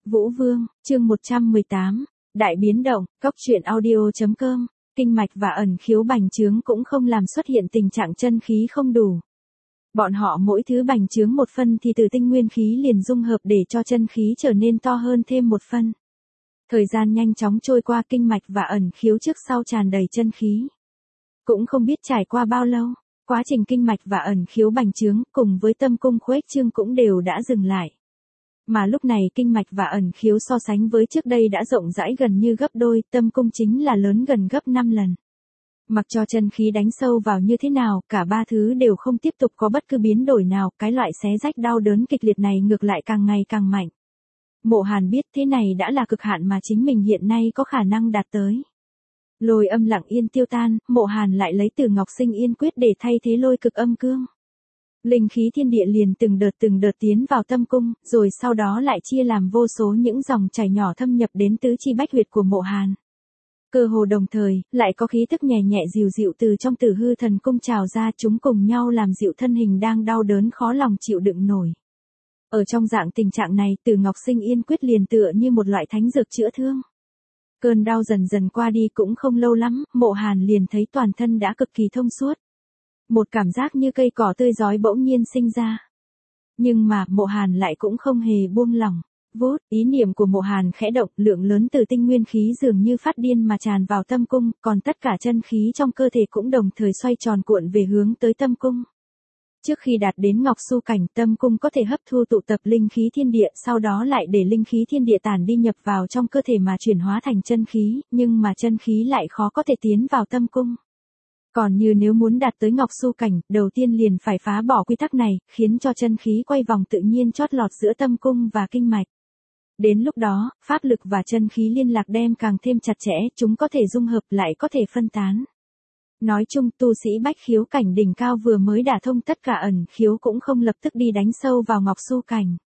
Vũ Vương, chương 118, Đại biến động, Cóc truyện audio.com, kinh mạch và ẩn khiếu bành trướng cũng không làm xuất hiện tình trạng chân khí không đủ. Bọn họ mỗi thứ bành trướng một phân thì từ tinh nguyên khí liền dung hợp để cho chân khí trở nên to hơn thêm một phân. Thời gian nhanh chóng trôi qua, kinh mạch và ẩn khiếu trước sau tràn đầy chân khí. Cũng không biết trải qua bao lâu, quá trình kinh mạch và ẩn khiếu bành trướng cùng với tâm cung khuếch trương cũng đều đã dừng lại. Mà lúc này kinh mạch và ẩn khiếu so sánh với trước đây đã rộng rãi gần như gấp đôi, tâm cung chính là lớn gần gấp 5 lần. Mặc cho chân khí đánh sâu vào như thế nào, cả ba thứ đều không tiếp tục có bất cứ biến đổi nào, cái loại xé rách đau đớn kịch liệt này ngược lại càng ngày càng mạnh. Mộ Hàn biết thế này đã là cực hạn mà chính mình hiện nay có khả năng đạt tới. Lôi âm lặng yên tiêu tan, Mộ Hàn lại lấy từ Ngọc Sinh Yên Quyết để thay thế lôi cực âm cương. Linh khí thiên địa liền từng đợt tiến vào tâm cung, rồi sau đó lại chia làm vô số những dòng chảy nhỏ thâm nhập đến tứ chi bách huyệt của Mộ Hàn. Cơ hồ đồng thời, lại có khí tức nhẹ nhẹ dịu dịu từ trong Tử Hư Thần Cung trào ra, chúng cùng nhau làm dịu thân hình đang đau đớn khó lòng chịu đựng nổi. Ở trong dạng tình trạng này, Từ Ngọc Sinh Yên Quyết liền tựa như một loại thánh dược chữa thương. Cơn đau dần dần qua đi cũng không lâu lắm, Mộ Hàn liền thấy toàn thân đã cực kỳ thông suốt. Một cảm giác như cây cỏ tươi rói bỗng nhiên sinh ra. Nhưng mà, Mộ Hàn lại cũng không hề buông lỏng. Vút, ý niệm của Mộ Hàn khẽ động, lượng lớn từ tinh nguyên khí dường như phát điên mà tràn vào tâm cung, còn tất cả chân khí trong cơ thể cũng đồng thời xoay tròn cuộn về hướng tới tâm cung. Trước khi đạt đến ngọc su cảnh, tâm cung có thể hấp thu tụ tập linh khí thiên địa, sau đó lại để linh khí thiên địa tản đi nhập vào trong cơ thể mà chuyển hóa thành chân khí, nhưng mà chân khí lại khó có thể tiến vào tâm cung. Còn như nếu muốn đạt tới ngọc su cảnh, đầu tiên liền phải phá bỏ quy tắc này, khiến cho chân khí quay vòng tự nhiên chót lọt giữa tâm cung và kinh mạch. Đến lúc đó, pháp lực và chân khí liên lạc đem càng thêm chặt chẽ, chúng có thể dung hợp lại có thể phân tán. Nói chung, tu sĩ bách khiếu cảnh đỉnh cao vừa mới đả thông tất cả ẩn khiếu cũng không lập tức đi đánh sâu vào ngọc su cảnh.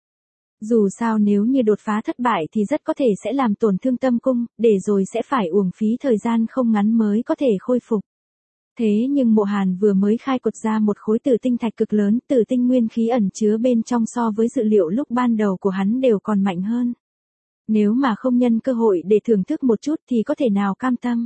Dù sao nếu như đột phá thất bại thì rất có thể sẽ làm tổn thương tâm cung, để rồi sẽ phải uổng phí thời gian không ngắn mới có thể khôi phục. Thế nhưng Mộ Hàn vừa mới khai quật ra một khối tử tinh thạch cực lớn, tử tinh nguyên khí ẩn chứa bên trong so với dự liệu lúc ban đầu của hắn đều còn mạnh hơn. Nếu mà không nhân cơ hội để thưởng thức một chút thì có thể nào cam tâm.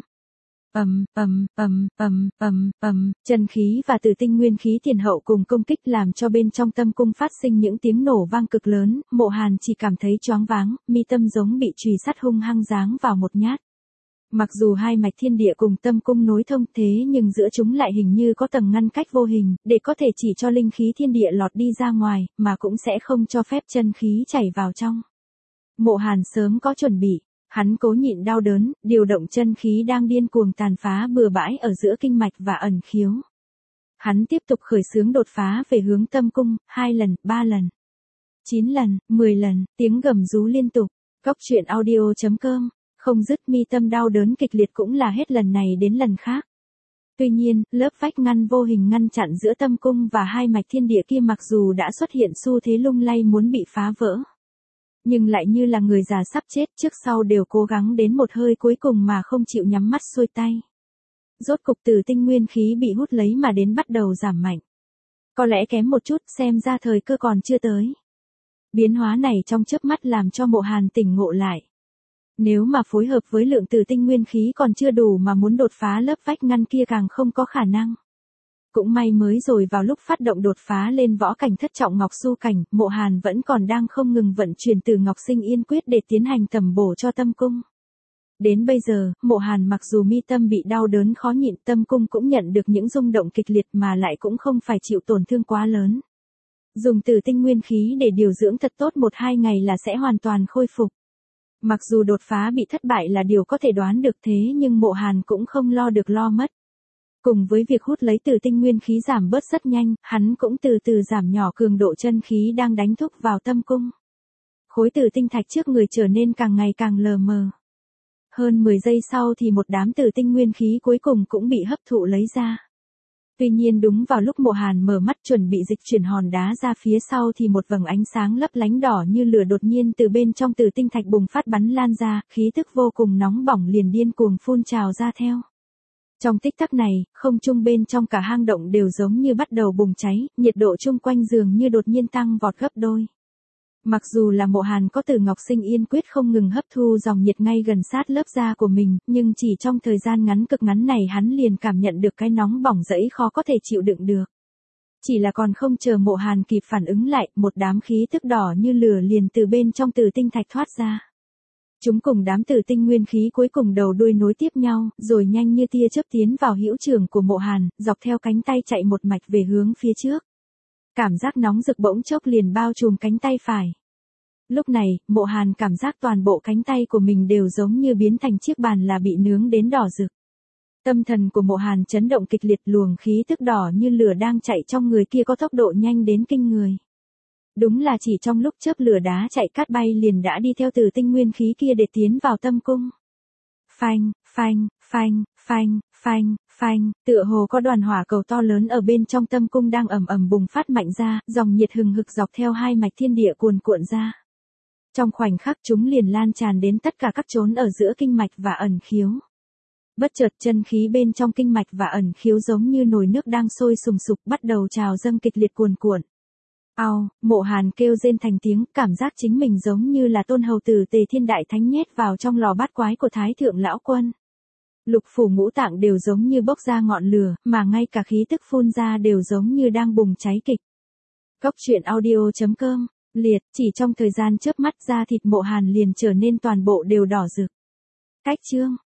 Chân khí và tử tinh nguyên khí tiền hậu cùng công kích làm cho bên trong tâm cung phát sinh những tiếng nổ vang cực lớn, Mộ Hàn chỉ cảm thấy choáng váng, mi tâm giống bị chùy sắt hung hăng giáng vào một nhát. Mặc dù hai mạch thiên địa cùng tâm cung nối thông thế nhưng giữa chúng lại hình như có tầng ngăn cách vô hình, để có thể chỉ cho linh khí thiên địa lọt đi ra ngoài, mà cũng sẽ không cho phép chân khí chảy vào trong. Mộ Hàn sớm có chuẩn bị, hắn cố nhịn đau đớn, điều động chân khí đang điên cuồng tàn phá bừa bãi ở giữa kinh mạch và ẩn khiếu. Hắn tiếp tục khởi xướng đột phá về hướng tâm cung, 2 lần, 3 lần, 9 lần, 10 lần, tiếng gầm rú liên tục. Cóc truyện audio.com, không dứt, mi tâm đau đớn kịch liệt cũng là hết lần này đến lần khác. Tuy nhiên, lớp vách ngăn vô hình ngăn chặn giữa tâm cung và hai mạch thiên địa kia mặc dù đã xuất hiện xu thế lung lay muốn bị phá vỡ, nhưng lại như là người già sắp chết, trước sau đều cố gắng đến một hơi cuối cùng mà không chịu nhắm mắt xuôi tay. Rốt cục từ tinh nguyên khí bị hút lấy mà đến bắt đầu giảm mạnh. Có lẽ kém một chút, xem ra thời cơ còn chưa tới. Biến hóa này trong chớp mắt làm cho Mộ Hàn tỉnh ngộ lại. Nếu mà phối hợp với lượng tử tinh nguyên khí còn chưa đủ mà muốn đột phá lớp vách ngăn kia càng không có khả năng. Cũng may mới rồi vào lúc phát động đột phá lên võ cảnh thất trọng ngọc su cảnh, Mộ Hàn vẫn còn đang không ngừng vận chuyển từ Ngọc Sinh Yên Quyết để tiến hành tầm bổ cho tâm cung. Đến bây giờ, Mộ Hàn mặc dù mi tâm bị đau đớn khó nhịn, tâm cung cũng nhận được những rung động kịch liệt mà lại cũng không phải chịu tổn thương quá lớn. Dùng tử tinh nguyên khí để điều dưỡng thật tốt 1-2 ngày là sẽ hoàn toàn khôi phục. Mặc dù đột phá bị thất bại là điều có thể đoán được thế nhưng Mộ Hàn cũng không lo được lo mất. Cùng với việc hút lấy tử tinh nguyên khí giảm bớt rất nhanh, hắn cũng từ từ giảm nhỏ cường độ chân khí đang đánh thúc vào tâm cung. Khối tử tinh thạch trước người trở nên càng ngày càng lờ mờ. Hơn 10 giây sau thì một đám tử tinh nguyên khí cuối cùng cũng bị hấp thụ lấy ra. Tuy nhiên đúng vào lúc Mộ Hàn mở mắt chuẩn bị dịch chuyển hòn đá ra phía sau thì một vầng ánh sáng lấp lánh đỏ như lửa đột nhiên từ bên trong tử tinh thạch bùng phát bắn lan ra, khí tức vô cùng nóng bỏng liền điên cuồng phun trào ra theo. Trong tích tắc này, không trung bên trong cả hang động đều giống như bắt đầu bùng cháy, nhiệt độ chung quanh dường như đột nhiên tăng vọt gấp đôi. Mặc dù là Mộ Hàn có Từ Ngọc Sinh Yên quyết không ngừng hấp thu dòng nhiệt ngay gần sát lớp da của mình, nhưng chỉ trong thời gian ngắn cực ngắn này hắn liền cảm nhận được cái nóng bỏng rẫy khó có thể chịu đựng được. Chỉ là còn không chờ Mộ Hàn kịp phản ứng lại, một đám khí tức đỏ như lửa liền từ bên trong tử tinh thạch thoát ra. Chúng cùng đám tử tinh nguyên khí cuối cùng đầu đuôi nối tiếp nhau, rồi nhanh như tia chớp tiến vào hữu trường của Mộ Hàn, dọc theo cánh tay chạy một mạch về hướng phía trước. Cảm giác nóng rực bỗng chốc liền bao trùm cánh tay phải. Lúc này, Mộ Hàn cảm giác toàn bộ cánh tay của mình đều giống như biến thành chiếc bàn là bị nướng đến đỏ rực. Tâm thần của Mộ Hàn chấn động kịch liệt, luồng khí tức đỏ như lửa đang chạy trong người kia có tốc độ nhanh đến kinh người. Đúng là chỉ trong lúc chớp lửa đá chạy cát bay liền đã đi theo tử tinh nguyên khí kia để tiến vào tâm cung. Phanh, phanh, phanh, phanh, phanh, phanh, tựa hồ có đoàn hỏa cầu to lớn ở bên trong tâm cung đang ầm ầm bùng phát mạnh ra, dòng nhiệt hừng hực dọc theo hai mạch thiên địa cuồn cuộn ra. Trong khoảnh khắc chúng liền lan tràn đến tất cả các chốn ở giữa kinh mạch và ẩn khiếu. Bất chợt chân khí bên trong kinh mạch và ẩn khiếu giống như nồi nước đang sôi sùng sục bắt đầu trào dâng kịch liệt cuồn cuộn. Ao, Mộ Hàn kêu rên thành tiếng, cảm giác chính mình giống như là tôn hầu tử Tề Thiên Đại Thánh nhét vào trong lò bát quái của Thái Thượng Lão Quân. Lục phủ ngũ tạng đều giống như bốc ra ngọn lửa, mà ngay cả khí tức phun ra đều giống như đang bùng cháy kịch. Góc truyện audio.com, liệt, chỉ trong thời gian chớp mắt da thịt Mộ Hàn liền trở nên toàn bộ đều đỏ rực. Cách chương